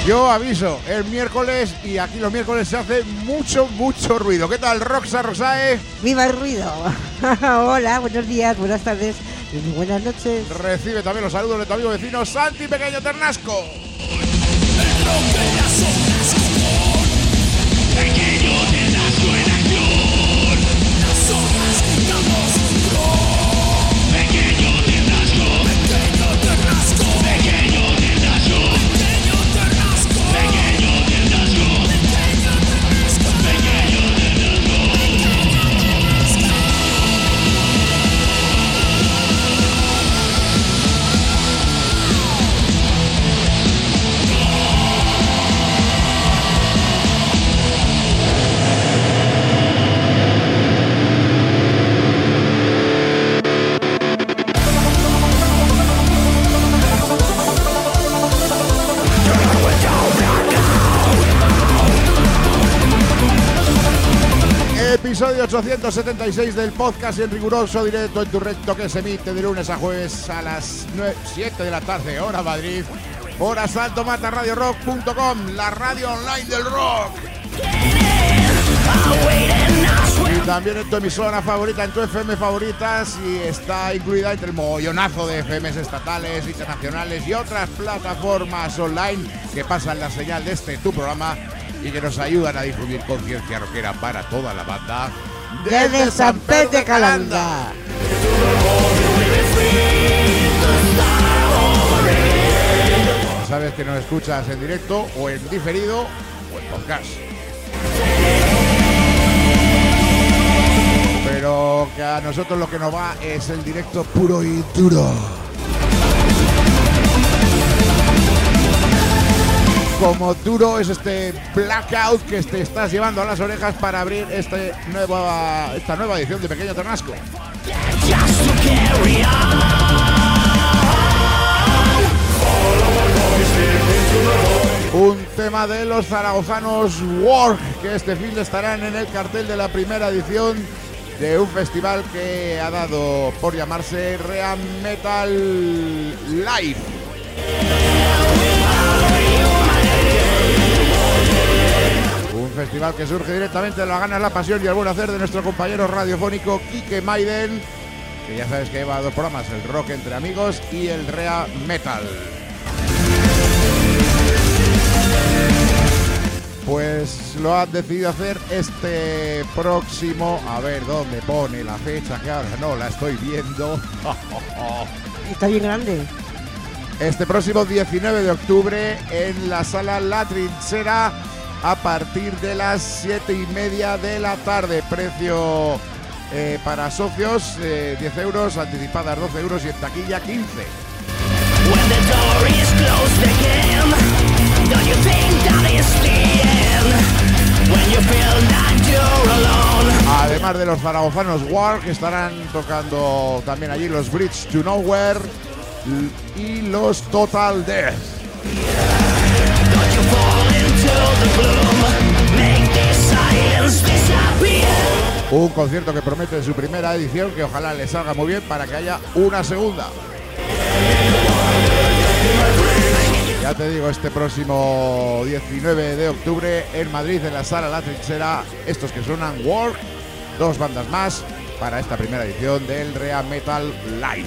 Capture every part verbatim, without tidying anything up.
Yo aviso, es miércoles y aquí los miércoles se hace mucho, mucho ruido. ¿Qué tal, Roxa Rosae? ¡Viva el ruido! Hola, buenos días, buenas tardes y muy buenas noches. Recibe también los saludos de tu amigo vecino Santi Pequeño Ternasco. Pequeño Ternasco en acción. Nosotros gritamos pro. Pequeño Ternasco. Pequeño Ternasco. Pequeño Ternasco. Pequeño Ternasco. Pequeño Ternasco. Pequeño Ternasco. Pequeño Episodio ochocientos setenta y seis del podcast en riguroso directo en tu recto que se emite de lunes a jueves a las siete de la tarde, hora Madrid, hora salto mata radio rock punto com, la radio online del rock. Y también en tu emisora favorita, en tu F M favoritas, y está incluida entre el mogollonazo de F Ms estatales, internacionales y otras plataformas online que pasan la señal de este tu programa y que nos ayudan a difundir conciencia rockera para toda la banda desde, desde San Pedro de Calanda. Sabes que nos escuchas en directo o en diferido o en podcast. Pero que a nosotros lo que nos va es el directo puro y duro. Como duro es este blackout que te estás llevando a las orejas para abrir este nueva, esta nueva edición de Pequeño Ternasco. Un tema de los zaragozanos Work, que este fin de estarán en el cartel de la primera edición de un festival que ha dado por llamarse Real Metal Live. Un festival que surge directamente de las ganas, la pasión y el buen hacer de nuestro compañero radiofónico Quique Maiden, que ya sabes que lleva dos programas, el rock entre amigos y el Rea Metal. Pues lo han decidido hacer este próximo, a ver dónde pone la fecha, que ahora no la estoy viendo. Está bien grande. Este próximo diecinueve de octubre en la sala La Trinchera a partir de las siete y media de la tarde. Precio eh, para socios eh, diez euros, anticipadas doce euros y en taquilla quince. Además de los zaragozanos War, que estarán tocando también allí los Bridge to Nowhere y los Total Death. Un concierto que promete en su primera edición, que ojalá le salga muy bien para que haya una segunda. Ya te digo, este próximo diecinueve de octubre en Madrid, en la sala La Trinchera, estos que suenan Work, dos bandas más para esta primera edición del Real Metal Live.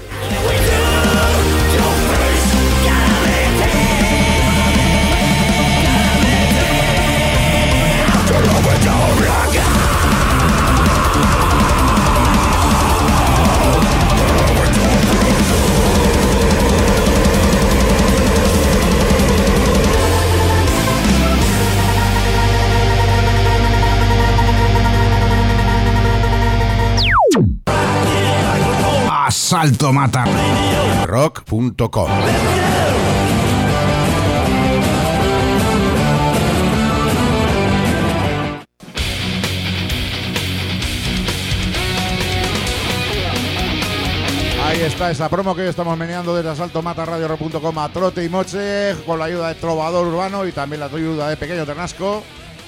Salto Mata rock punto com. Ahí está esa promo que hoy estamos meneando desde Salto Mata radio rock punto com a trote y moche, con la ayuda de Trovador Urbano y también la ayuda de Pequeño Ternasco.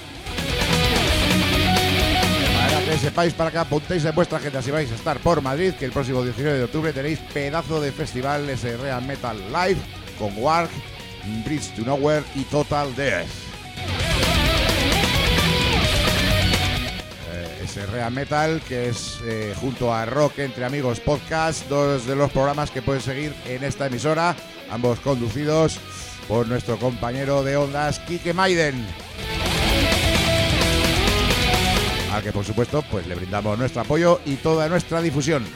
Que sepáis, para que apuntéis en vuestra agenda si vais a estar por Madrid, que el próximo diecinueve de octubre tenéis pedazo de festival, ese Real Metal Live con Wark Bridge to Nowhere y Total Death. Eh, ese Rea Metal que es eh, junto a Rock Entre Amigos Podcast, dos de los programas que puedes seguir en esta emisora, ambos conducidos por nuestro compañero de ondas Quique Maiden, al que por supuesto pues le brindamos nuestro apoyo y toda nuestra difusión.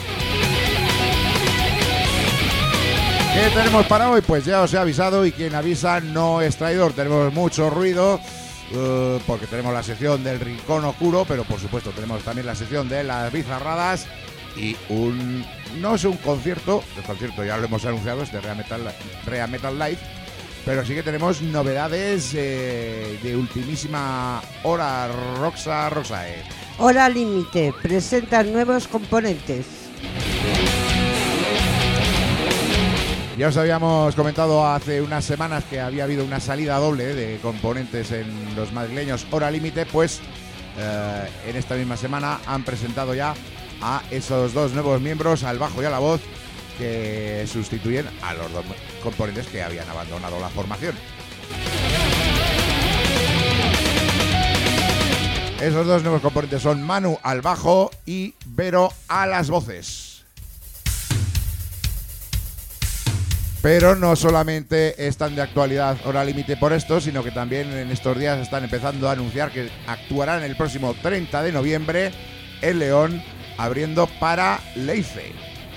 ¿Qué tenemos para hoy? Pues ya os he avisado y quien avisa no es traidor. Tenemos mucho ruido uh, porque tenemos la sección del Rincón Oscuro, pero por supuesto tenemos también la sección de las bizarradas y un... no es un concierto, el concierto ya lo hemos anunciado, es de Rea Metal, Rea Metal Live, pero sí que tenemos novedades eh, de ultimísima hora. Roxa Roxae. Hora Límite presenta nuevos componentes. Ya os habíamos comentado hace unas semanas que había habido una salida doble de componentes en los madrileños Hora Límite, pues eh, en esta misma semana han presentado ya a esos dos nuevos miembros, al bajo y a la voz, que sustituyen a los dos componentes que habían abandonado la formación. Esos dos nuevos componentes son Manu al bajo y Vero a las voces. Pero no solamente están de actualidad Hora Límite por esto, sino que también en estos días están empezando a anunciar que actuarán el próximo treinta de noviembre en León, abriendo para Leice.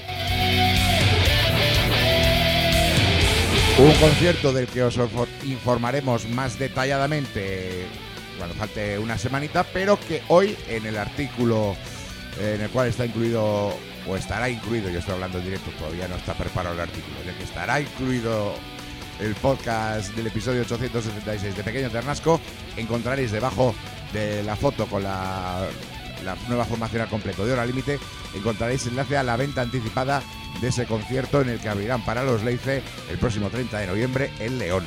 Un concierto del que os informaremos más detalladamente cuando falte una semanita, pero que hoy en el artículo en el cual está incluido, o estará incluido, yo estoy hablando en directo, todavía no está preparado el artículo, en el que estará incluido el podcast del episodio ochocientos setenta y seis de Pequeño Ternasco, encontraréis debajo de la foto con la, la nueva formación al completo de Hora Límite, encontraréis enlace a la venta anticipada de ese concierto en el que abrirán para los Leice el próximo treinta de noviembre en León.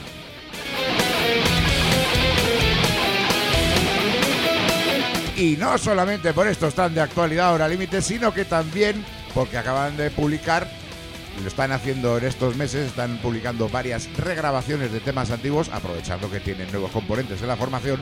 Y no solamente por esto están de actualidad Hora Límite, sino que también porque acaban de publicar, lo están haciendo en estos meses, están publicando varias regrabaciones de temas antiguos, aprovechando que tienen nuevos componentes en la formación.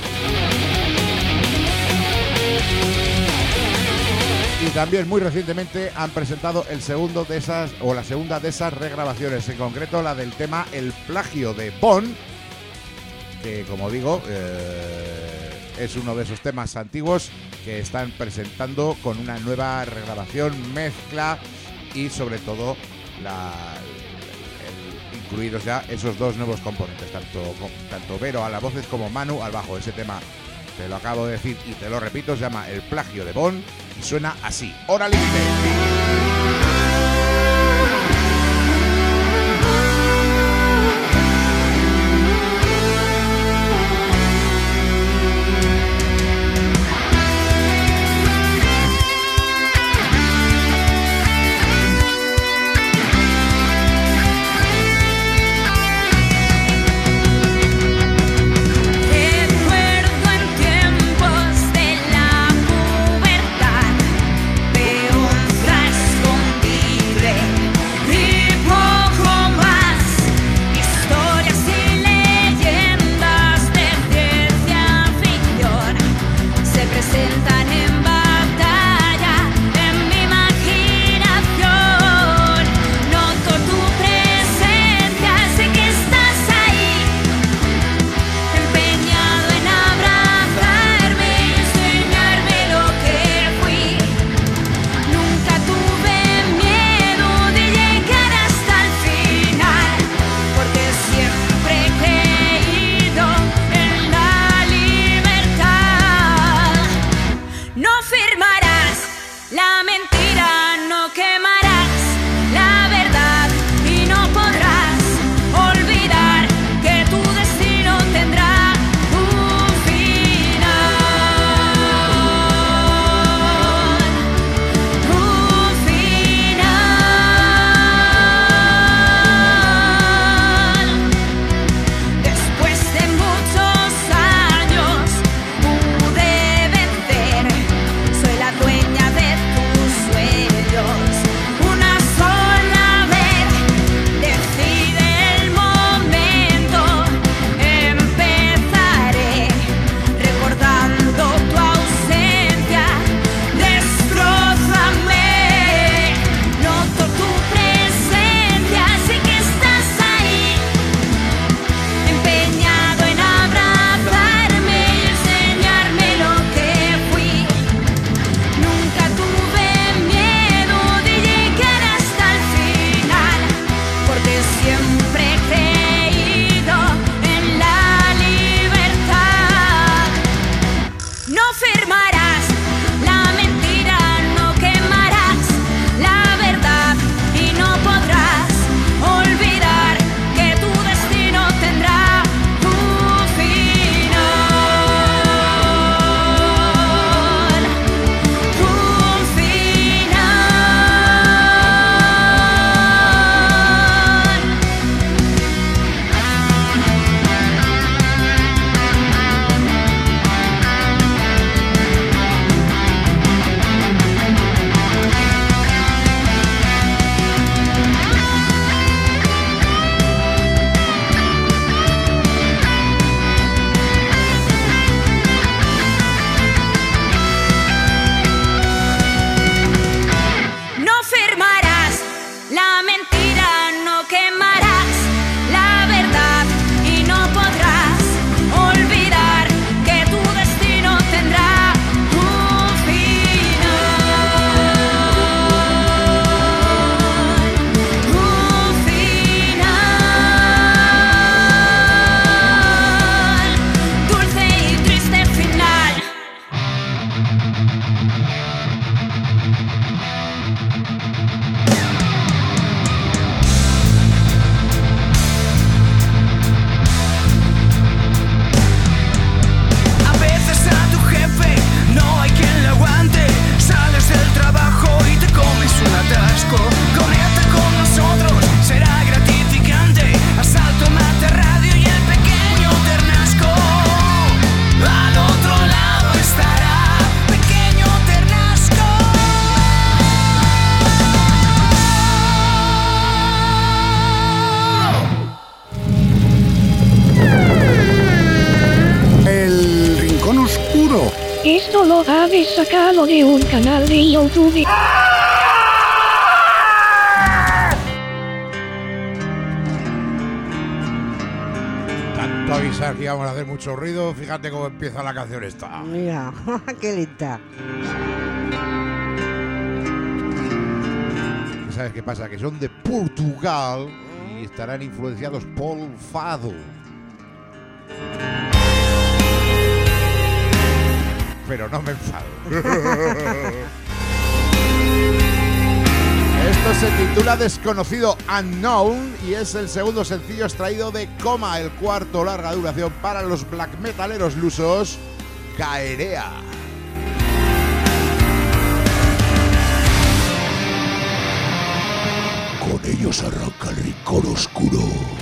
Y también muy recientemente han presentado el segundo de esas, o la segunda de esas regrabaciones, en concreto la del tema El Plagio de Bon, que como digo, eh, es uno de esos temas antiguos que están presentando con una nueva regrabación, mezcla y sobre todo la, el, incluidos ya esos dos nuevos componentes, tanto, tanto Vero a las voces como Manu al bajo. Ese tema, te lo acabo de decir y te lo repito, se llama El Plagio de Bon y suena así. Hora Límite. Tras Es sacado de un canal de YouTube. Tanto avisar que íbamos a hacer mucho ruido, fíjate cómo empieza la canción esta. Mira, qué lenta. ¿Sabes qué pasa? Que son de Portugal y estarán influenciados por el fado. Pero no me enfado. Esto se titula Desconocido, Unknown, y es el segundo sencillo extraído de Coma, el cuarto larga duración para los black metaleros lusos, Caerea. Con ellos arranca el rincón oscuro.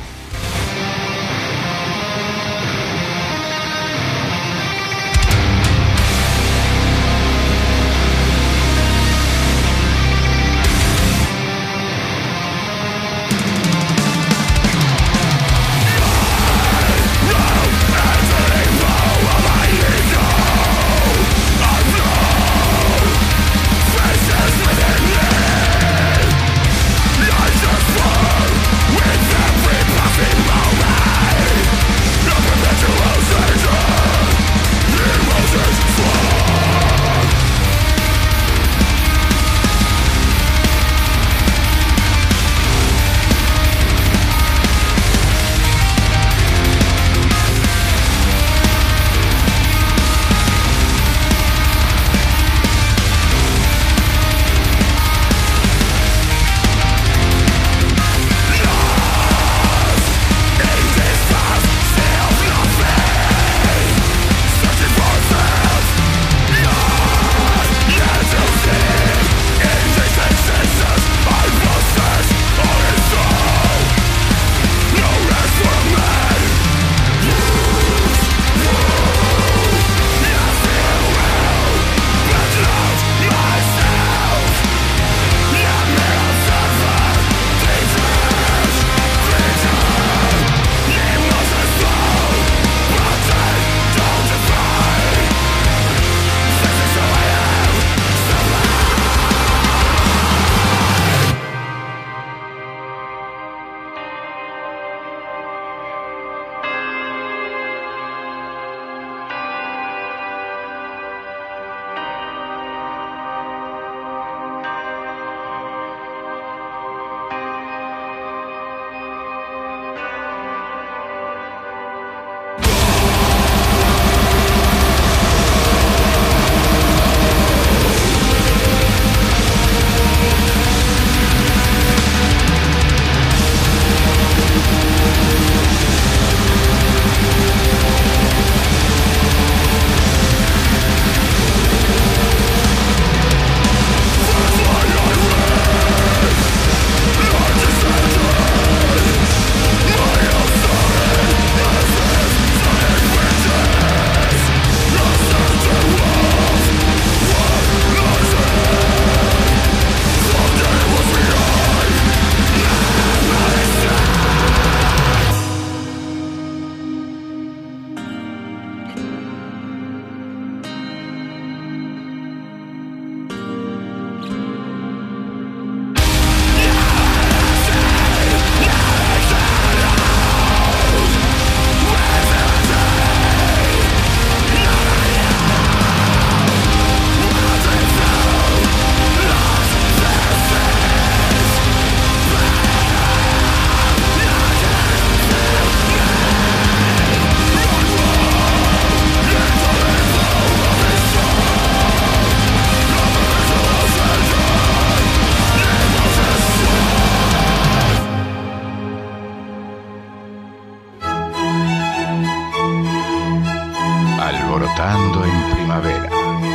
Alborotando en primavera.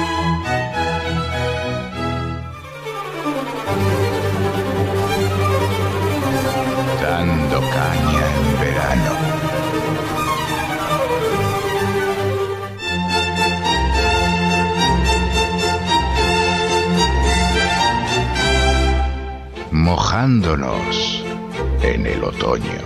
Dando caña en verano. Mojándonos en el otoño.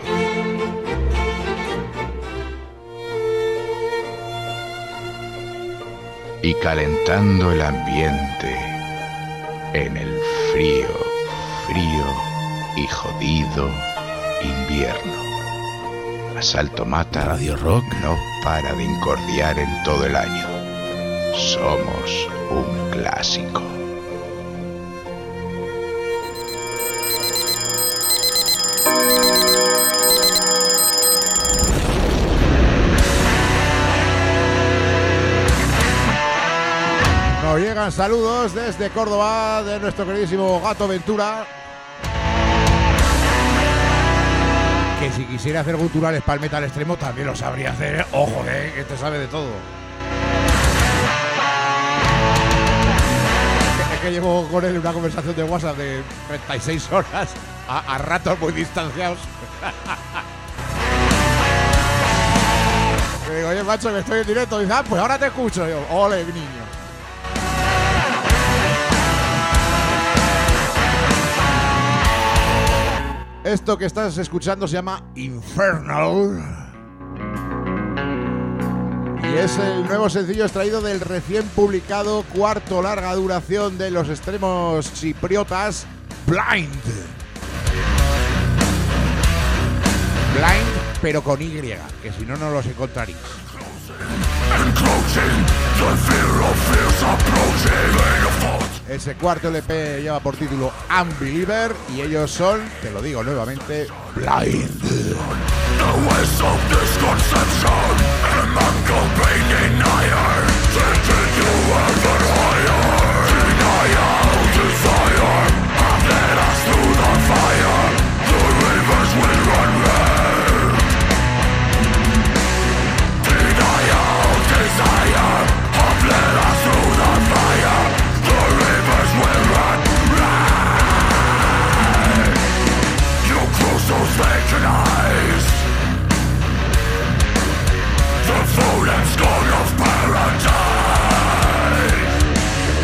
y calentando el ambiente en el frío, frío y jodido invierno. Asalto Mata Radio Rock no para de incordiar en todo el año. Somos un clásico. Nos llegan saludos desde Córdoba de nuestro queridísimo Gato Ventura, que si quisiera hacer guturales para el metal extremo también lo sabría hacer, ¿eh? Ojo, ¿eh? Que te sabe de todo. Es que llevo con él una conversación de WhatsApp de treinta y seis horas a, a ratos muy distanciados. Le digo, oye, macho, que estoy en directo. Y dice, ah, pues ahora te escucho. Y yo, ole, niño. Esto que estás escuchando se llama Infernal y es el nuevo sencillo extraído del recién publicado cuarto larga duración de los extremos chipriotas, Blind. Blind, pero con Y, que si no, no los encontraréis. Ese cuarto L P lleva por título Unbeliever y ellos son, te lo digo nuevamente, Blind. The food and scorn of paradise.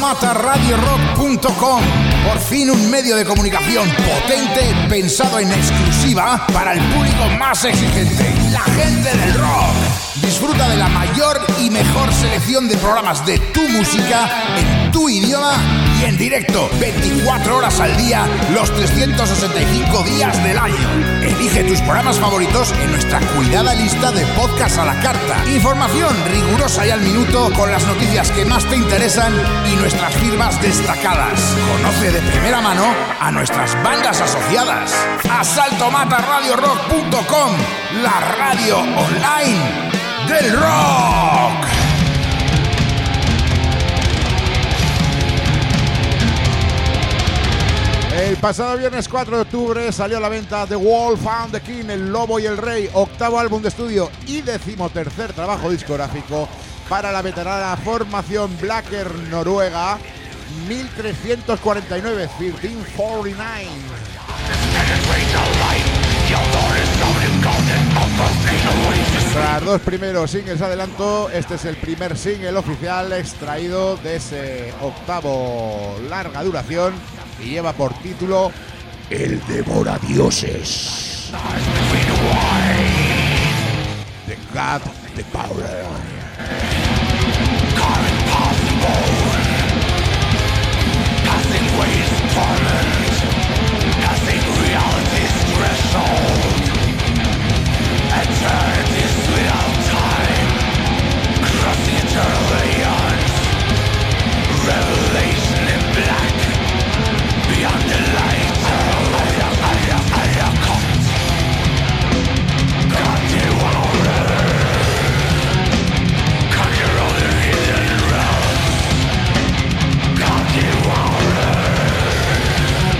mata radio rock punto com. Por fin un medio de comunicación potente pensado en exclusiva para el público más exigente, la gente del rock. Disfruta de la mayor y mejor selección de programas de tu música en tu idioma y en directo, veinticuatro horas al día, los trescientos sesenta y cinco días del año. Elige tus programas favoritos en nuestra cuidada lista de podcast a la carta. Información rigurosa y al minuto con las noticias que más te interesan y nuestras firmas destacadas. Conoce de primera mano a nuestras bandas asociadas. asalto mata radio rock punto com, la radio online del rock. El pasado viernes cuatro de octubre salió a la venta The Wolf and the King, El Lobo y el Rey, octavo álbum de estudio y decimotercer trabajo discográfico para la veterana formación Blacker noruega, mil trescientos cuarenta y nueve, mil trescientos cuarenta y nueve. Tras dos primeros singles adelanto, este es el primer single oficial extraído de ese octavo larga duración y lleva por título El Devoradioses. The God, the Power. Passing ways torment, passing reality's threshold. Eternity's without time, crossing eternal aeons. Revelation in black, beyond the light. God, you are conquer all the hidden realms. God, you are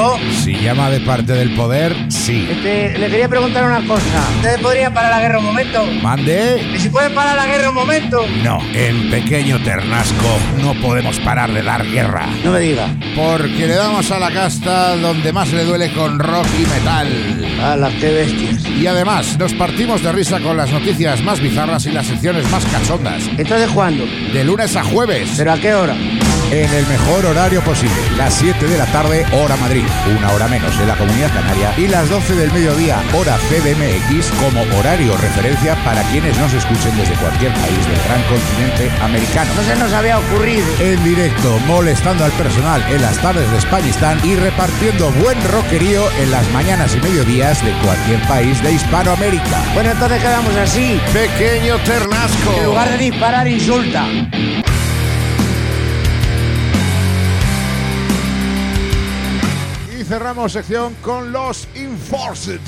¿Aló? Si llama de parte del poder, sí. Este, le quería preguntar una cosa. ¿Ustedes podrían parar la guerra un momento? ¿Mande? ¿Y si pueden parar la guerra un momento? No, en Pequeño Ternasco no podemos parar de dar guerra. No me diga. Porque le damos a la casta donde más le duele con rock y metal. ¡Hala, qué bestias! Y además, nos partimos de risa con las noticias más bizarras y las secciones más cachondas. ¿Entonces cuándo? De lunes a jueves. ¿Pero a qué hora? En el mejor horario posible, las siete de la tarde, hora Madrid, una hora menos en la Comunidad Canaria, y las doce del mediodía, hora C D M X, como horario referencia para quienes nos escuchen desde cualquier país del gran continente americano. No se nos había ocurrido. En directo, molestando al personal en las tardes de Españistán y repartiendo buen rockerío en las mañanas y mediodías de cualquier país de Hispanoamérica. Bueno, entonces quedamos así. Pequeño Ternasco. En lugar de disparar, insulta. Cerramos sección con los Enforced,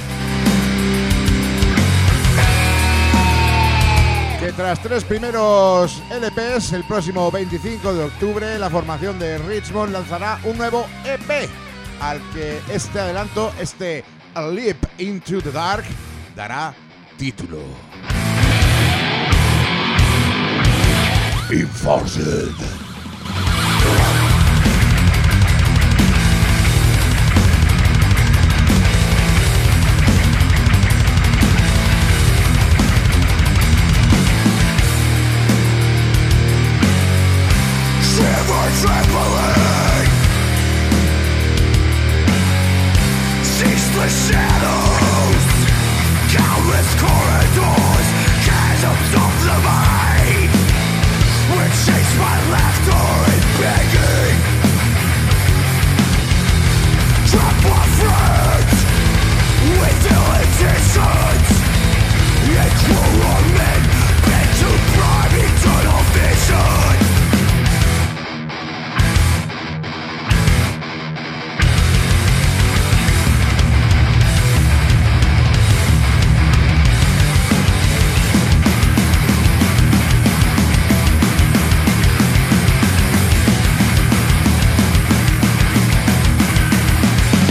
que tras tres primeros L Pes, el próximo veinticinco de octubre la formación de Richmond lanzará un nuevo E P, al que este adelanto, este A Leap into the Dark, dará título. Enforced. Trembling, ceaseless shadows, countless corridors, chasms of the mind, which chase my laughter and begging. Trap my friends with ill intentions, and cruel men bent to bribe eternal vision.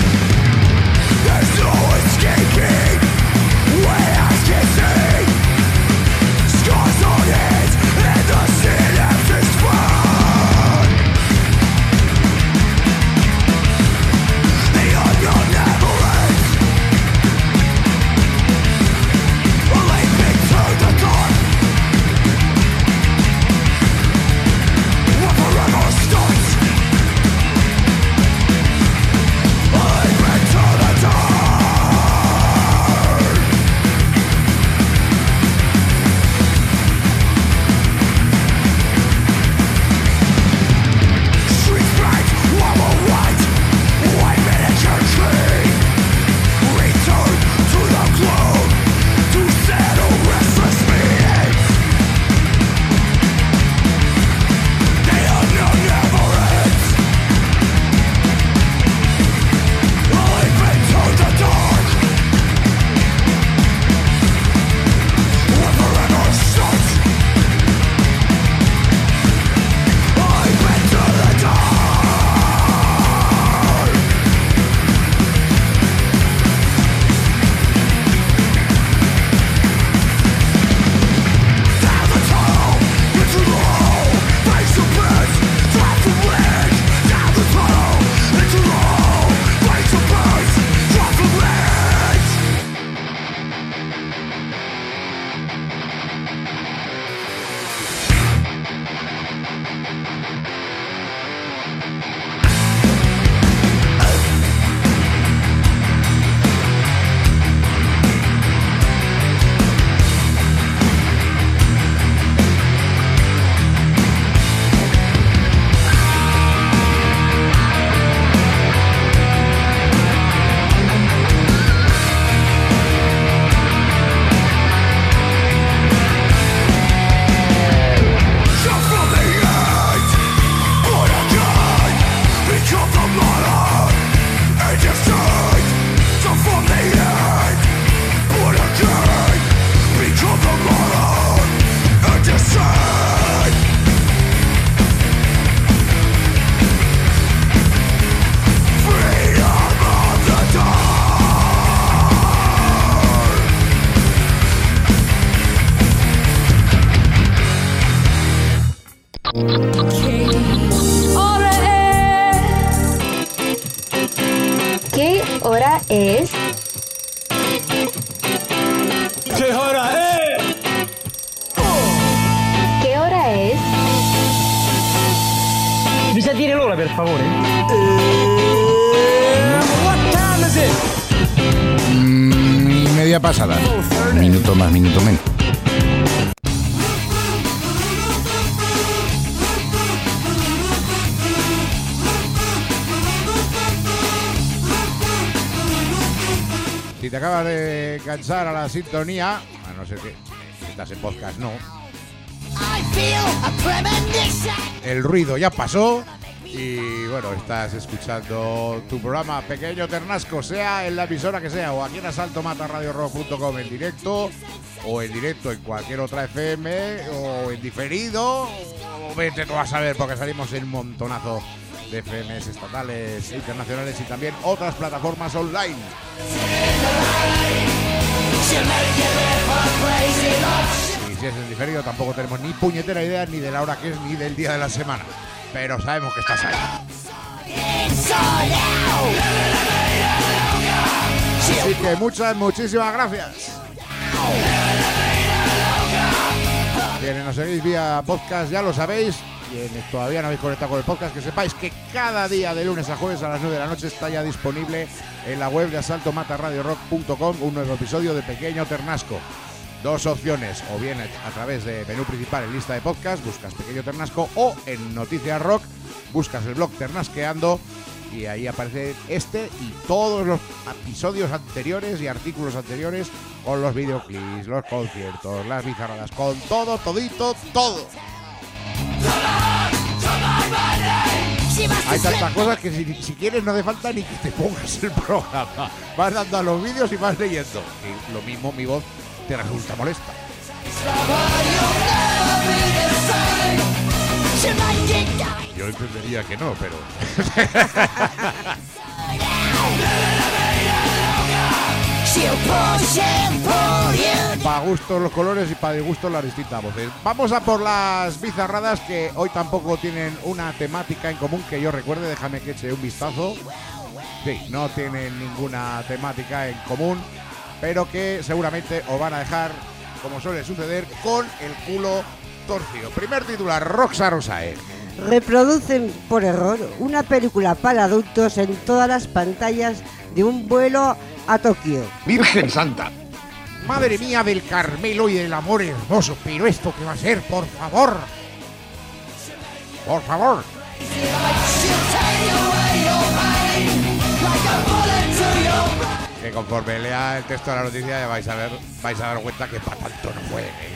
There's no escaping, way I can see. ¿Qué hora es? ¿Qué hora es? ¿Qué hora es? Bisa dire l'ora, per favore. What time is it? Mm, y media pasada. Minuto más, minuto menos. Si te acabas de cansar a la sintonía, a no ser que si estás en podcast, no. El ruido ya pasó y bueno, estás escuchando tu programa Pequeño Ternasco, sea en la emisora que sea, o aquí en asalto mata radio rock punto com en directo, o en directo en cualquier otra F M, o en diferido, o vete tú a saber, porque salimos en un montonazo de F Ms estatales, internacionales y también otras plataformas online. Y si es en diferido tampoco tenemos ni puñetera idea ni de la hora que es ni del día de la semana, pero sabemos que estás ahí. Así que muchas, muchísimas gracias. Quienes nos seguís vía podcast ya lo sabéis. Quienes todavía no habéis conectado con el podcast, que sepáis que cada día de lunes a jueves a las nueve de la noche está ya disponible en la web de asalto mata radio rock punto com un nuevo episodio de Pequeño Ternasco. Dos opciones, o bien a través de menú principal en lista de podcast, buscas Pequeño Ternasco, o en Noticias Rock, buscas el blog Ternasqueando y ahí aparece este y todos los episodios anteriores y artículos anteriores con los videoclips, los conciertos, las bizarradas, con todo, todito, todo. Hay tantas cosas que si, si quieres no hace falta ni que te pongas el programa. Vas dando a los vídeos y vas leyendo. Y lo mismo mi voz te resulta molesta. Yo entendería que no, pero... Para gustos los colores y para disgustos las distintas voces. Vamos a por las bizarradas que hoy tampoco tienen una temática en común que yo recuerde. Déjame que eche un vistazo. Sí, no tienen ninguna temática en común, pero que seguramente os van a dejar, como suele suceder, con el culo torcido. Primer titular, Roxa Rosae. Reproducen por error una película para adultos en todas las pantallas de un vuelo a Tokio. Virgen Santa. Madre mía del Carmelo y del amor hermoso, pero esto que va a ser, por favor. Por favor. Que conforme lea el texto de la noticia ya vais a ver, vais a dar cuenta que para tanto no fue. ¿eh?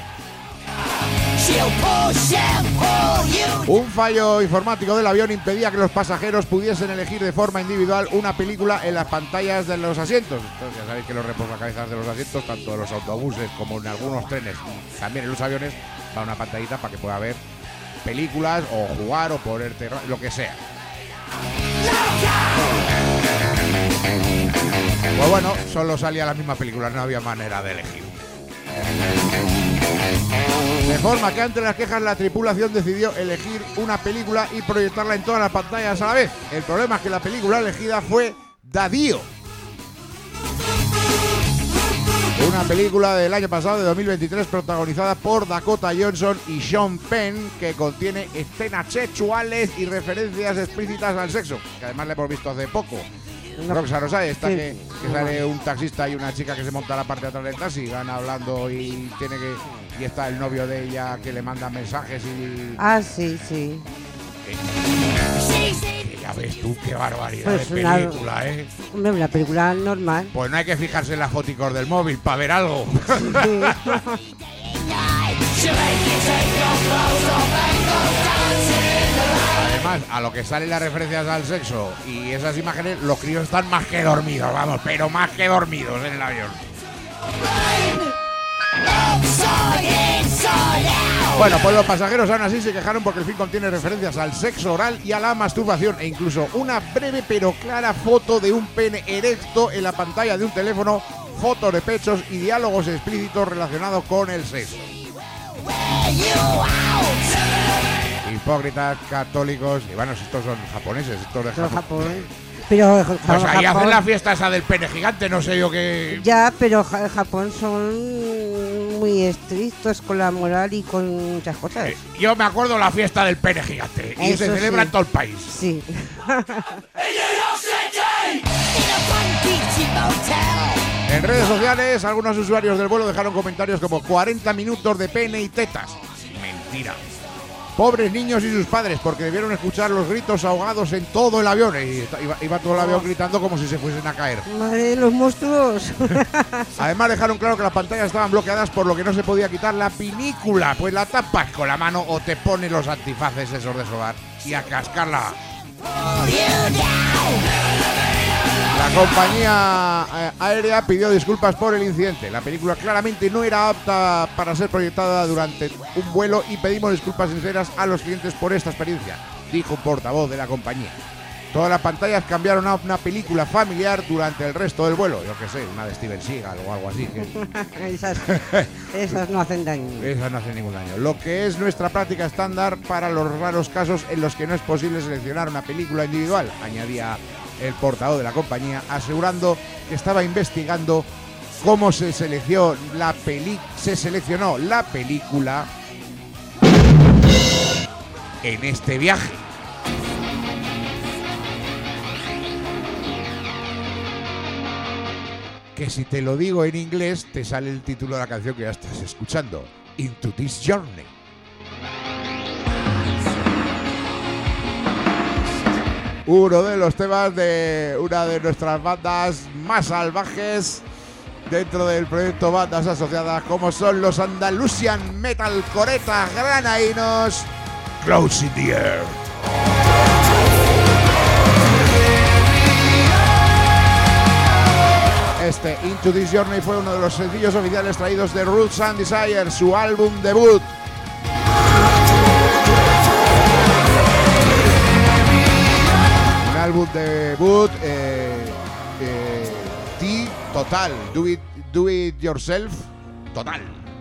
Un fallo informático del avión impedía que los pasajeros pudiesen elegir de forma individual una película en las pantallas de los asientos. Entonces ya sabéis que los reposacabezas de los asientos, tanto de los autobuses como en algunos trenes, también en los aviones, va una pantallita para que pueda ver películas o jugar o ponerte lo que sea. Pues bueno, solo salía la misma película, no había manera de elegir. De forma que ante las quejas la tripulación decidió elegir una película y proyectarla en todas las pantallas a la vez. El problema es que la película elegida fue Daddio, una película del año pasado, de dos mil veintitrés, protagonizada por Dakota Johnson y Sean Penn, que contiene escenas sexuales y referencias explícitas al sexo, que además la hemos visto hace poco. Roxa Rosae, esta sí. que, que sale un taxista y una chica que se monta a la parte de atrás del taxi, van hablando y tiene que y está el novio de ella que le manda mensajes y... Ah, sí, sí. Que ya ves tú qué barbaridad pues de película, una, ¿eh? Hombre, una película normal. Pues no hay que fijarse en las fotos del móvil para ver algo. Sí. Además, a lo que salen las referencias al sexo y esas imágenes, los críos están más que dormidos, vamos, pero más que dormidos en el avión. Bueno, pues los pasajeros aún así se quejaron porque el film contiene referencias al sexo oral y a la masturbación e incluso una breve pero clara foto de un pene erecto en la pantalla de un teléfono, fotos de pechos y diálogos explícitos relacionados con el sexo. Hipócritas, católicos, y bueno, estos son japoneses, estos de Japón. Pero Pues Japón, ahí hacen la fiesta esa del pene gigante, no sé yo qué. ya, pero Ja- Japón son muy estrictos con la moral y con muchas cosas. Eh, Yo me acuerdo la fiesta del pene gigante. Y Eso se celebra sí. en todo el país. Sí. En redes sociales, algunos usuarios del vuelo dejaron comentarios como cuarenta minutos de pene y tetas. Mentira. Pobres niños y sus padres, porque debieron escuchar los gritos ahogados en todo el avión. Y esta- iba, iba todo el avión gritando como si se fuesen a caer. Madre de los monstruos. Además dejaron claro que las pantallas estaban bloqueadas, por lo que no se podía quitar la pinícula. Pues la tapas con la mano o te pones los antifaces esos de sobar y a cascarla. La compañía eh, aérea pidió disculpas por el incidente. La película claramente no era apta para ser proyectada durante un vuelo y pedimos disculpas sinceras a los clientes por esta experiencia, dijo un portavoz de la compañía. Todas las pantallas cambiaron a una película familiar durante el resto del vuelo. Yo qué sé, una de Steven Seagal o algo así. Que esas, esas no hacen daño. esas no hacen ningún daño. Lo que es nuestra práctica estándar para los raros casos en los que no es posible seleccionar una película individual, añadía el portavoz de la compañía, asegurando que estaba investigando cómo se seleccionó la peli se seleccionó la película en este viaje. Que si te lo digo en inglés te sale el título de la canción que ya estás escuchando, Into This Journey. Uno de los temas de una de nuestras bandas más salvajes dentro del proyecto Bandas Asociadas, como son los Andalusian Metal Coretas Granainos, Close in the Air. Este Into This Journey fue uno de los sencillos oficiales traídos de Roots and Desire, su álbum debut. Un álbum debut eh, eh, T total, do it, do it yourself total.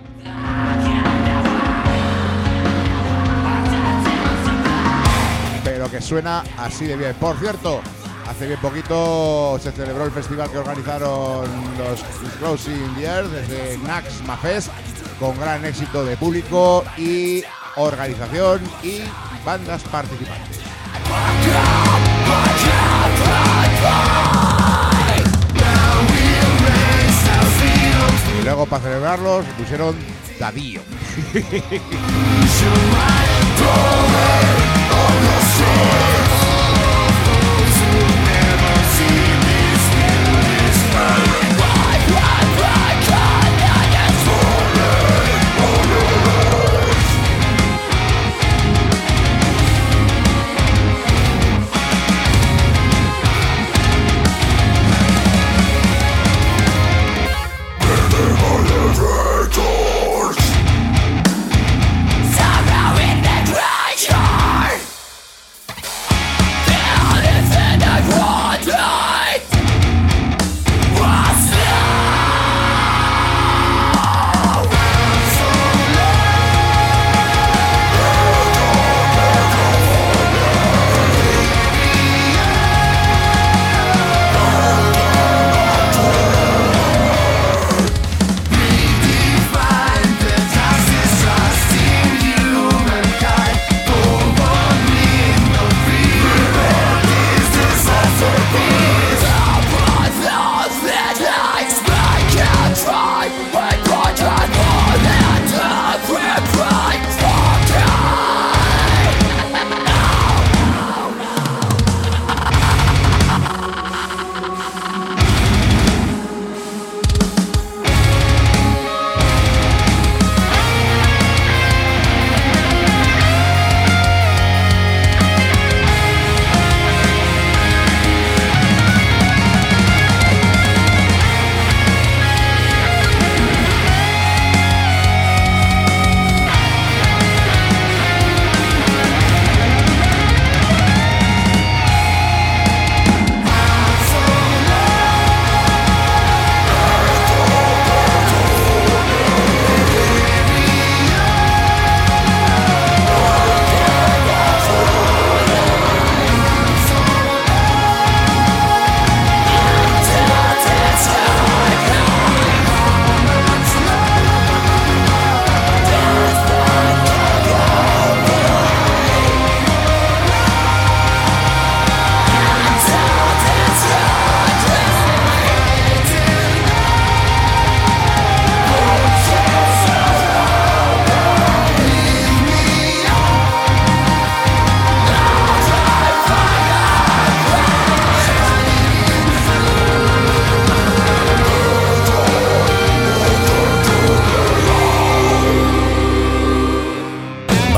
Pero que suena así de bien. Por cierto, hace bien poquito se celebró el festival que organizaron los Closing the Earth desde Nax Mafest, con gran éxito de público y organización y bandas participantes. Y luego, para celebrarlos, pusieron Dadío. Sorrow in the crush.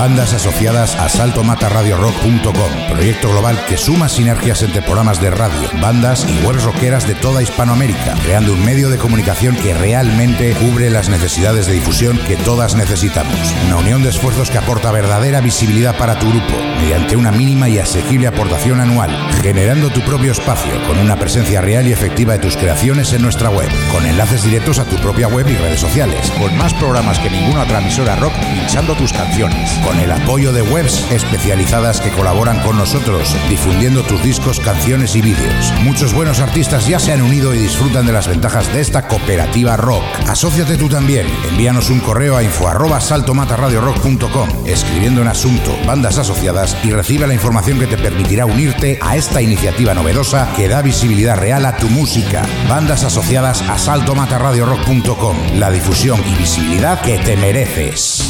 Bandas asociadas a salto mata radio rock punto com, proyecto global que suma sinergias entre programas de radio, bandas y webs rockeras de toda Hispanoamérica, creando un medio de comunicación que realmente cubre las necesidades de difusión que todas necesitamos. Una unión de esfuerzos que aporta verdadera visibilidad para tu grupo, mediante una mínima y asequible aportación anual, generando tu propio espacio con una presencia real y efectiva de tus creaciones en nuestra web, con enlaces directos a tu propia web y redes sociales, con más programas que ninguna otra emisora rock pinchando tus canciones, con el apoyo de webs especializadas que colaboran con nosotros, difundiendo tus discos, canciones y vídeos. Muchos buenos artistas ya se han unido y disfrutan de las ventajas de esta cooperativa rock. Asóciate tú también. Envíanos un correo a info arroba salto mata radio rock punto com, escribiendo en asunto bandas asociadas, y recibe la información que te permitirá unirte a esta iniciativa novedosa que da visibilidad real a tu música. Bandas asociadas a salto mata radio rock punto com, la difusión y visibilidad que te mereces.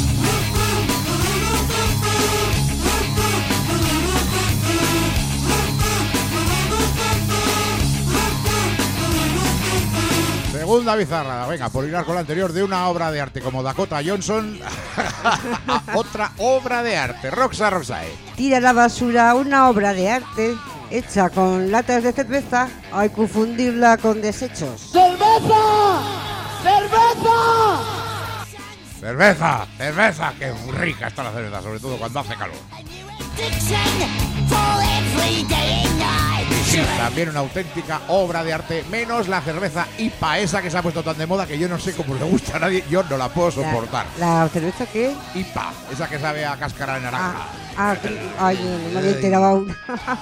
Segunda bizarra, venga, por hilar con la anterior, de una obra de arte como Dakota Johnson a otra obra de arte. Roxa Rosae. Tira a la basura una obra de arte hecha con latas de cerveza, hay que confundirla con desechos. ¡Cerveza! ¡Cerveza! Cerveza, cerveza, qué rica está la cerveza, sobre todo cuando hace calor. Sí, también una auténtica obra de arte, menos la cerveza I P A, esa que se ha puesto tan de moda que yo no sé cómo le gusta a nadie, yo no la puedo soportar. ¿La, la cerveza qué? I P A, esa que sabe a cáscara de naranja. Ah, ah que, ay, no, no me había enterado aún.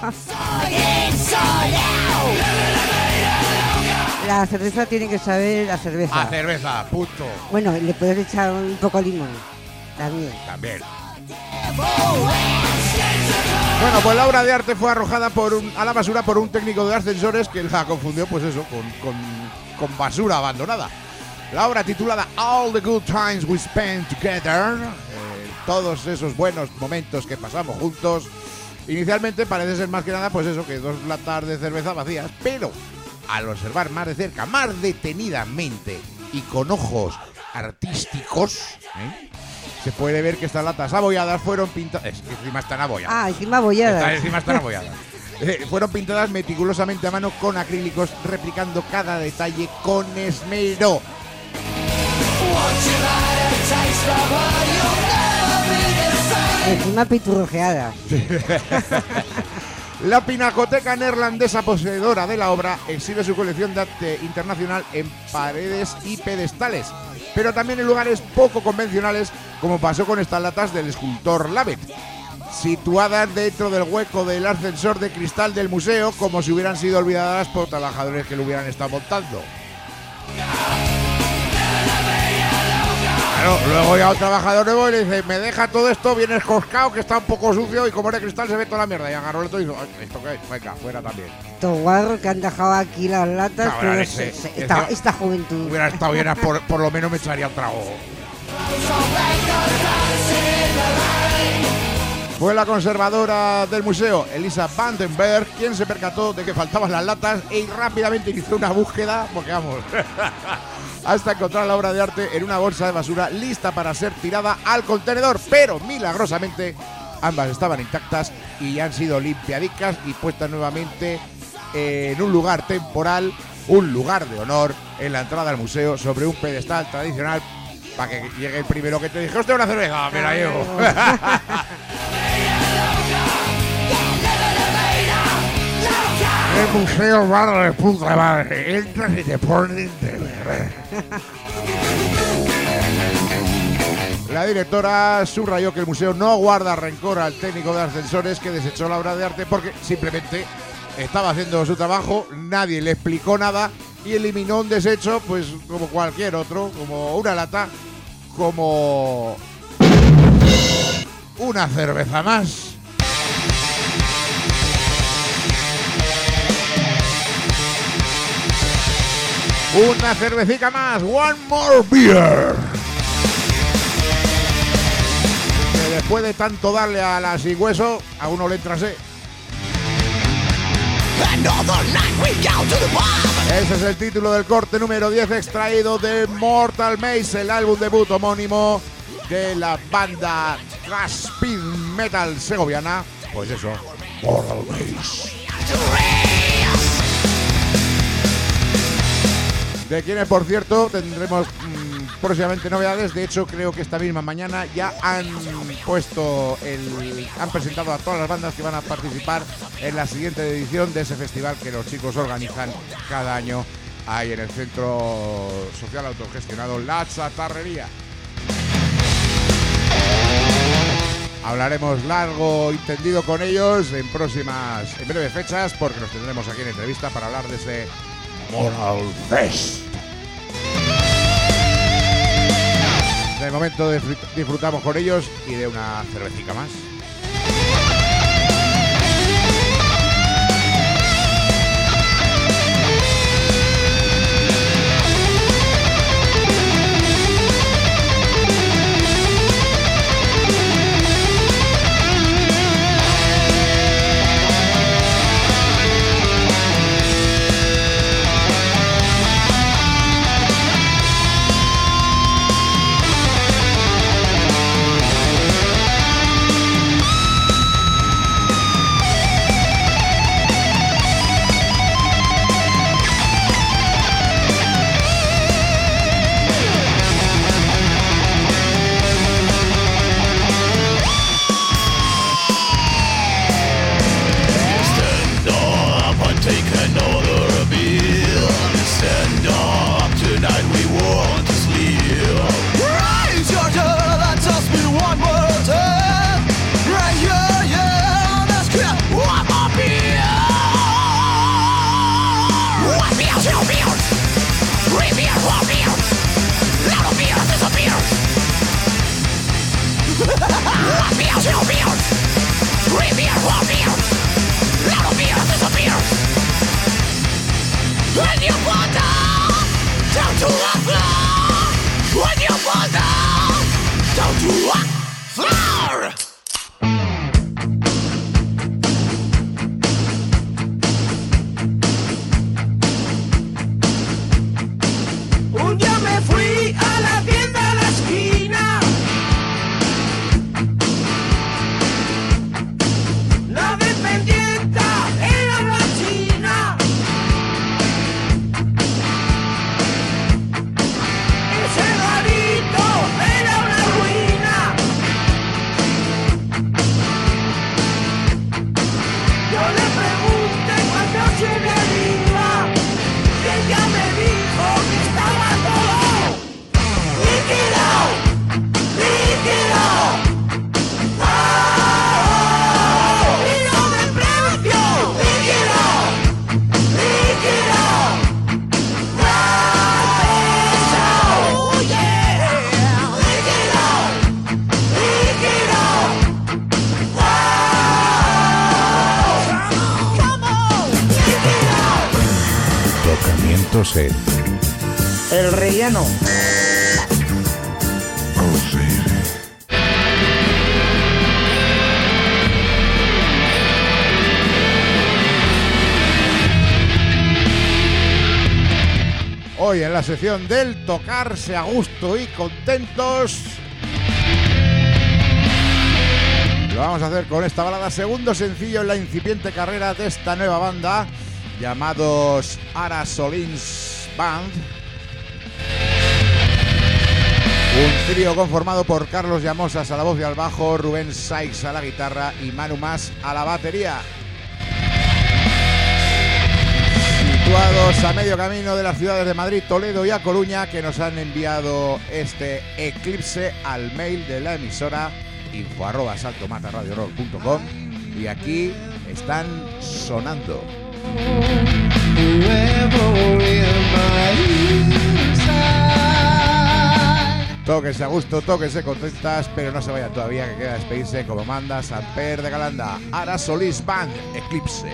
La cerveza tiene que saber a cerveza. A cerveza, punto. Bueno, le puedes echar un poco de limón, también. También. Bueno, pues la obra de arte fue arrojada por un, a la basura por un técnico de ascensores que la confundió, pues eso, con, con, con basura abandonada. La obra, titulada All the Good Times We Spent Together, eh, todos esos buenos momentos que pasamos juntos, inicialmente parece ser más que nada, pues eso, que dos latas de cerveza vacías, pero al observar más de cerca, más detenidamente y con ojos artísticos, ¿eh? se puede ver que estas latas abolladas fueron pintadas. Es que encima están abolladas. Ah, encima abolladas. Está, encima están abolladas. Eh, fueron pintadas meticulosamente a mano con acrílicos, replicando cada detalle con esmero. Encima piturrojeadas. La Pinacoteca Neerlandesa, poseedora de la obra, exhibe su colección de arte internacional en paredes y pedestales, pero también en lugares poco convencionales, como pasó con estas latas del escultor Lavet, situadas dentro del hueco del ascensor de cristal del museo, como si hubieran sido olvidadas por trabajadores que lo hubieran estado montando. Claro, luego ya un trabajador nuevo y le dice: me deja todo esto bien escoscado, que está un poco sucio, y como era cristal se ve toda la mierda. Y agarró el todo y dijo: ¿esto qué es? Venga, fuera también. Estos guarros que han dejado aquí las latas, no, pero ese, se, se, esta, esta juventud. Hubiera estado bien, por, por lo menos me echaría un trago. Fue la conservadora del museo, Elisa Vandenberg, quien se percató de que faltaban las latas y rápidamente inició una búsqueda, porque vamos, hasta encontrar la obra de arte en una bolsa de basura lista para ser tirada al contenedor, pero milagrosamente ambas estaban intactas y han sido limpiadicas y puestas nuevamente en un lugar temporal, un lugar de honor en la entrada al museo, sobre un pedestal tradicional, para que llegue el primero que te dije: hostia, una cerveza, me la llevo. El museo barro de puta madre, entras y te ponen de ver. La directora subrayó que el museo no guarda rencor al técnico de ascensores que desechó la obra de arte, porque simplemente estaba haciendo su trabajo, nadie le explicó nada y eliminó un desecho, pues como cualquier otro, como una lata, como una cerveza más. Una cervecita más, one more beer. Que después de tanto darle a la sin hueso, a uno le entra sed. Ese es el título del corte número diez, extraído de Mortal Maze, el álbum debut homónimo de la banda música speed metal segoviana, pues eso, Mortal Base. De quienes, por cierto, tendremos mmm, próximamente novedades. De hecho, creo que esta misma mañana ya han puesto el, han presentado a todas las bandas que van a participar en la siguiente edición de ese festival que los chicos organizan cada año ahí en el Centro Social Autogestionado La Chatarrería. Hablaremos largo y tendido con ellos en próximas, en breves fechas, porque los tendremos aquí en entrevista para hablar de ese Mortal Fest. De momento disfrutamos con ellos y de una cervecita más. El relleno. Oh, sí. Hoy en la sección del tocarse a gusto y contentos, lo vamos a hacer con esta balada, segundo sencillo en la incipiente carrera de esta nueva banda, llamados Ara Solins Band. Un trío conformado por Carlos Llamosas a la voz y al bajo, Rubén Sykes a la guitarra y Manu Mas a la batería. Situados a medio camino de las ciudades de Madrid, Toledo y A Coruña, que nos han enviado este eclipse al mail de la emisora info arroba saltomatarradiorock punto com, y aquí están sonando. Tóquense a gusto, tóquense contentas, pero no se vayan todavía, que queda despedirse como manda Samper de Galanda. Ara Solís Band, Eclipse.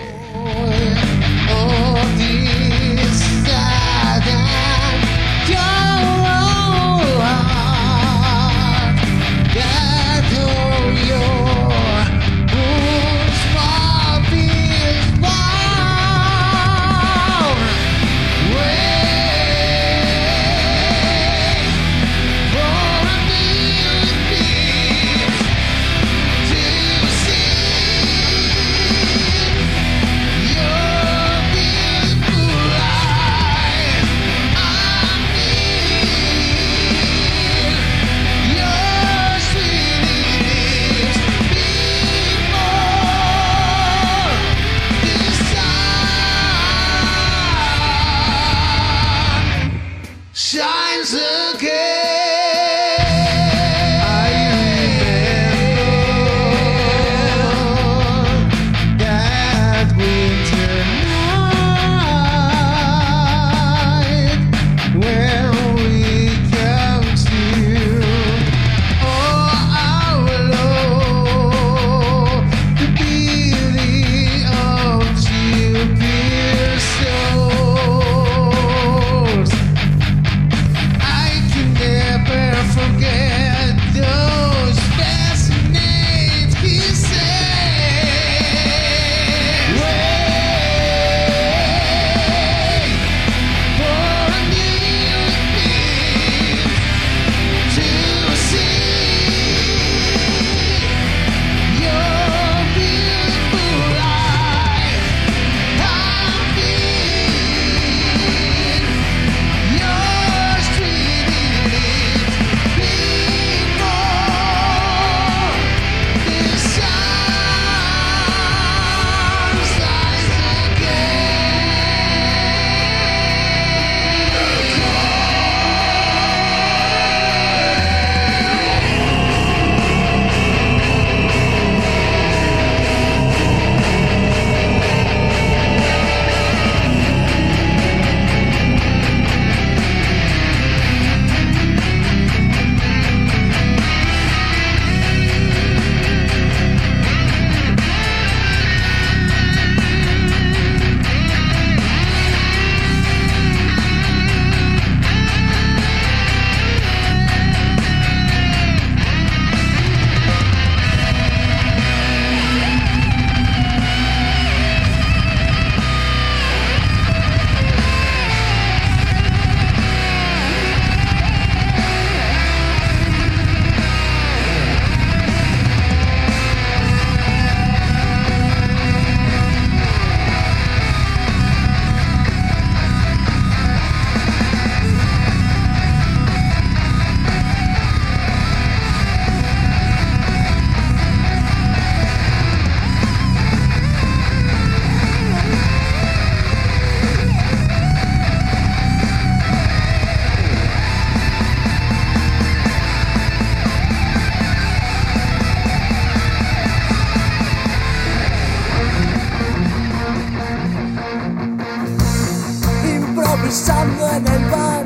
improvisando en el bar.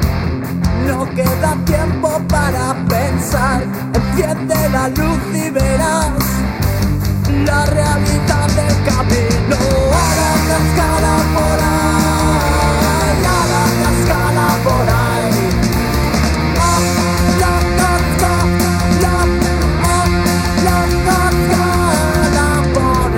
No queda tiempo para pensar. Enciende la luz y verás la realidad del camino. A la cascada por ahí, a la cascada por ahí. A la cascada, a la cascada por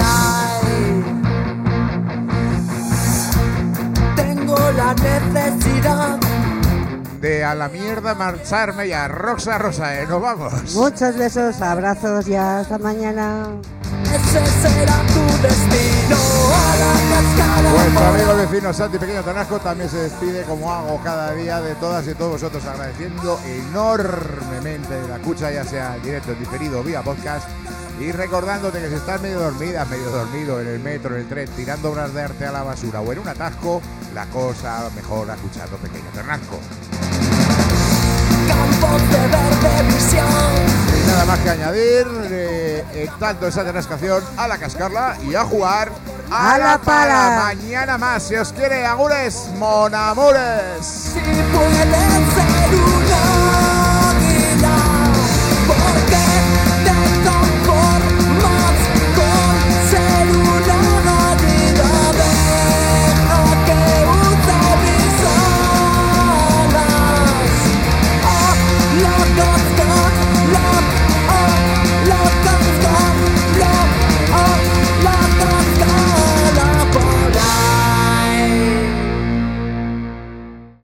ahí. Tengo la necesidad de a la mierda marcharme ya. Roxa Rosa, ¿eh? Nos vamos. Muchos besos, abrazos y hasta mañana. Ese será tu destino. A la cascada. Vuestro amigo vecino Santi Pequeño Tonasco también se despide, como hago cada día, de todas y todos vosotros, agradeciendo enormemente la escucha, ya sea en directo, en diferido o vía podcast, y recordándote que si estás medio dormida, medio dormido en el metro, en el tren, tirando obras de arte a la basura o en un atasco, la cosa mejora escuchando Pequeño Tonasco. Campos de verde visión. Y nada más que añadir, eh, en tanto esa transcación, a la cascarla y a jugar a, a la, la pala. pala. Mañana más, si os quiere, agures, monamures. Si puede ser una.